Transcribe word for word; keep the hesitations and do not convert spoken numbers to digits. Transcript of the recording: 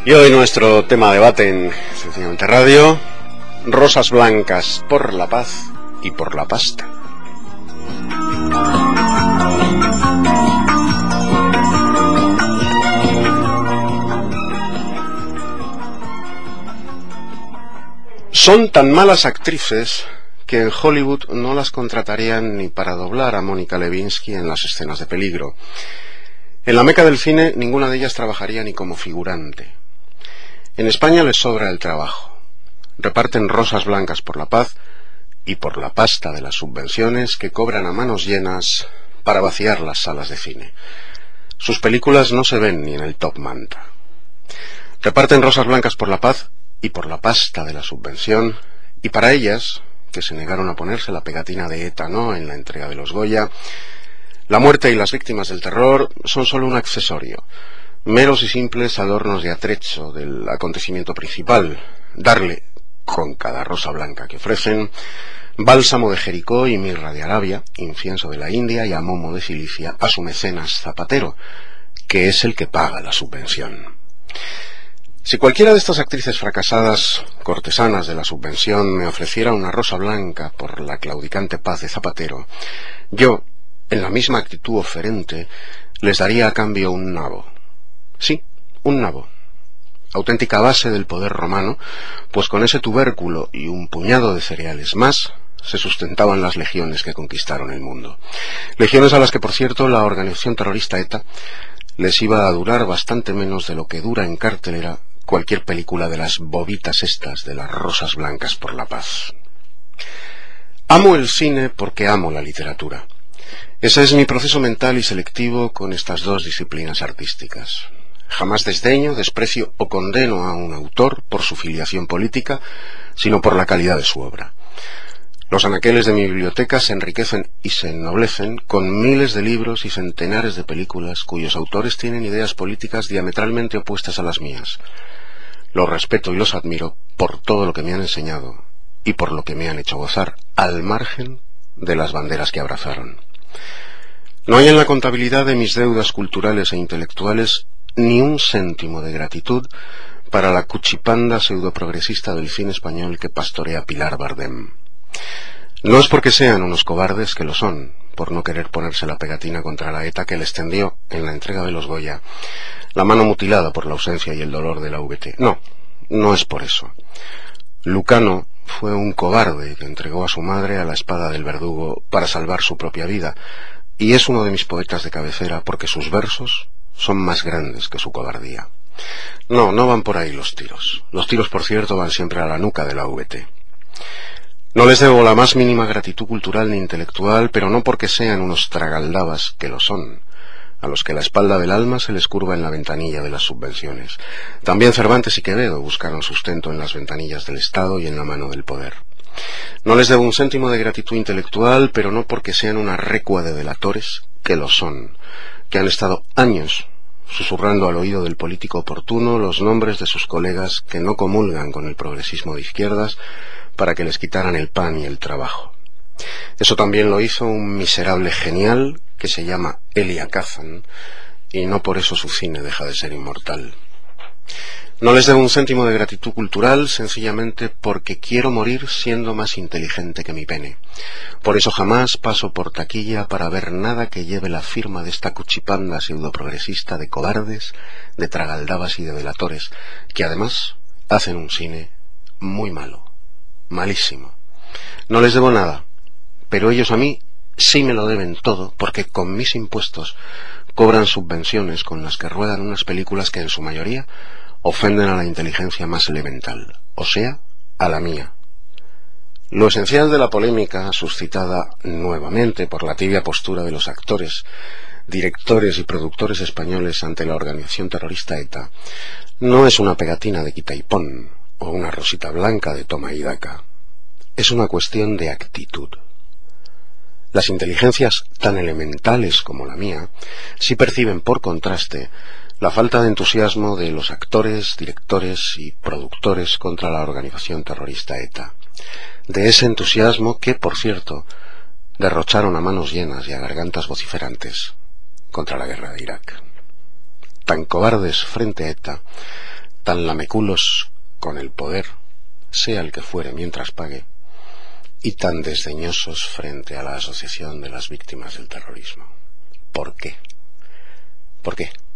Y hoy nuestro tema de debate en Sencillamente Radio: rosas blancas por la paz y por la pasta. Son tan malas actrices que en Hollywood no las contratarían ni para doblar a Mónica Lewinsky en las escenas de peligro. En la meca del cine ninguna de ellas trabajaría ni como figurante. En España les sobra el trabajo. Reparten rosas blancas por la paz y por la pasta de las subvenciones que cobran a manos llenas para vaciar las salas de cine. Sus películas no se ven ni en el top manta. Reparten rosas blancas por la paz y por la pasta de la subvención, y para ellas, que se negaron a ponerse la pegatina de ETA no en la entrega de los Goya, la muerte y las víctimas del terror son solo un accesorio, meros y simples adornos de atrecho del acontecimiento principal: darle, con cada rosa blanca que ofrecen, bálsamo de Jericó y mirra de Arabia, incienso de la India y amomo de Cilicia a su mecenas Zapatero, que es el que paga la subvención. Si cualquiera de estas actrices fracasadas, cortesanas de la subvención, me ofreciera una rosa blanca por la claudicante paz de Zapatero, yo, en la misma actitud oferente, les daría a cambio un nabo. Sí, un nabo. Auténtica base del poder romano, pues con ese tubérculo y un puñado de cereales más se sustentaban las legiones que conquistaron el mundo. Legiones a las que, por cierto, la organización terrorista ETA les iba a durar bastante menos de lo que dura en cartelera cualquier película de las bobitas estas de las rosas blancas por la paz. Amo el cine porque amo la literatura. Ese es mi proceso mental y selectivo con estas dos disciplinas artísticas. Jamás desdeño, desprecio o condeno a un autor por su filiación política, sino por la calidad de su obra. Los anaqueles de mi biblioteca se enriquecen y se ennoblecen con miles de libros y centenares de películas cuyos autores tienen ideas políticas diametralmente opuestas a las mías. Los respeto y los admiro por todo lo que me han enseñado y por lo que me han hecho gozar, al margen de las banderas que abrazaron. No hay en la contabilidad de mis deudas culturales e intelectuales ni un céntimo de gratitud para la cuchipanda pseudoprogresista del cine español que pastorea Pilar Bardem. No es porque sean unos cobardes, que lo son, por no querer ponerse la pegatina contra la ETA que les tendió, en la entrega de los Goya, la mano mutilada por la ausencia y el dolor de la V T. No, no es por eso. Lucano fue un cobarde que entregó a su madre a la espada del verdugo para salvar su propia vida, y es uno de mis poetas de cabecera porque sus versos son más grandes que su cobardía. No, no van por ahí los tiros. Los tiros, por cierto, van siempre a la nuca de la V T. No les debo la más mínima gratitud cultural ni intelectual, pero no porque sean unos tragaldabas, que lo son, a los que la espalda del alma se les curva en la ventanilla de las subvenciones. También Cervantes y Quevedo buscaron sustento en las ventanillas del Estado y en la mano del poder. No les debo un céntimo de gratitud intelectual, pero no porque sean una recua de delatores, que lo son, que han estado años susurrando al oído del político oportuno los nombres de sus colegas que no comulgan con el progresismo de izquierdas para que les quitaran el pan y el trabajo. Eso también lo hizo un miserable genial que se llama Elia Kazan, y no por eso su cine deja de ser inmortal. No les debo un céntimo de gratitud cultural, sencillamente porque quiero morir siendo más inteligente que mi pene. Por eso jamás paso por taquilla para ver nada que lleve la firma de esta cuchipanda pseudoprogresista de cobardes, de tragaldabas y de delatores, que además hacen un cine muy malo, malísimo. No les debo nada, pero ellos a mí sí me lo deben todo, porque con mis impuestos cobran subvenciones con las que ruedan unas películas que en su mayoría ofenden a la inteligencia más elemental, o sea, a la mía. Lo esencial de la polémica, suscitada nuevamente por la tibia postura de los actores, directores y productores españoles ante la organización terrorista ETA, no es una pegatina de quita y pon o una rosita blanca de toma y daca. Es una cuestión de actitud. Las inteligencias tan elementales como la mía sí perciben, por contraste, la falta de entusiasmo de los actores, directores y productores contra la organización terrorista ETA. De ese entusiasmo que, por cierto, derrocharon a manos llenas y a gargantas vociferantes contra la guerra de Irak. Tan cobardes frente a ETA, tan lameculos con el poder, sea el que fuere mientras pague, y tan desdeñosos frente a la Asociación de las Víctimas del Terrorismo? ¿Por qué? ¿Por qué?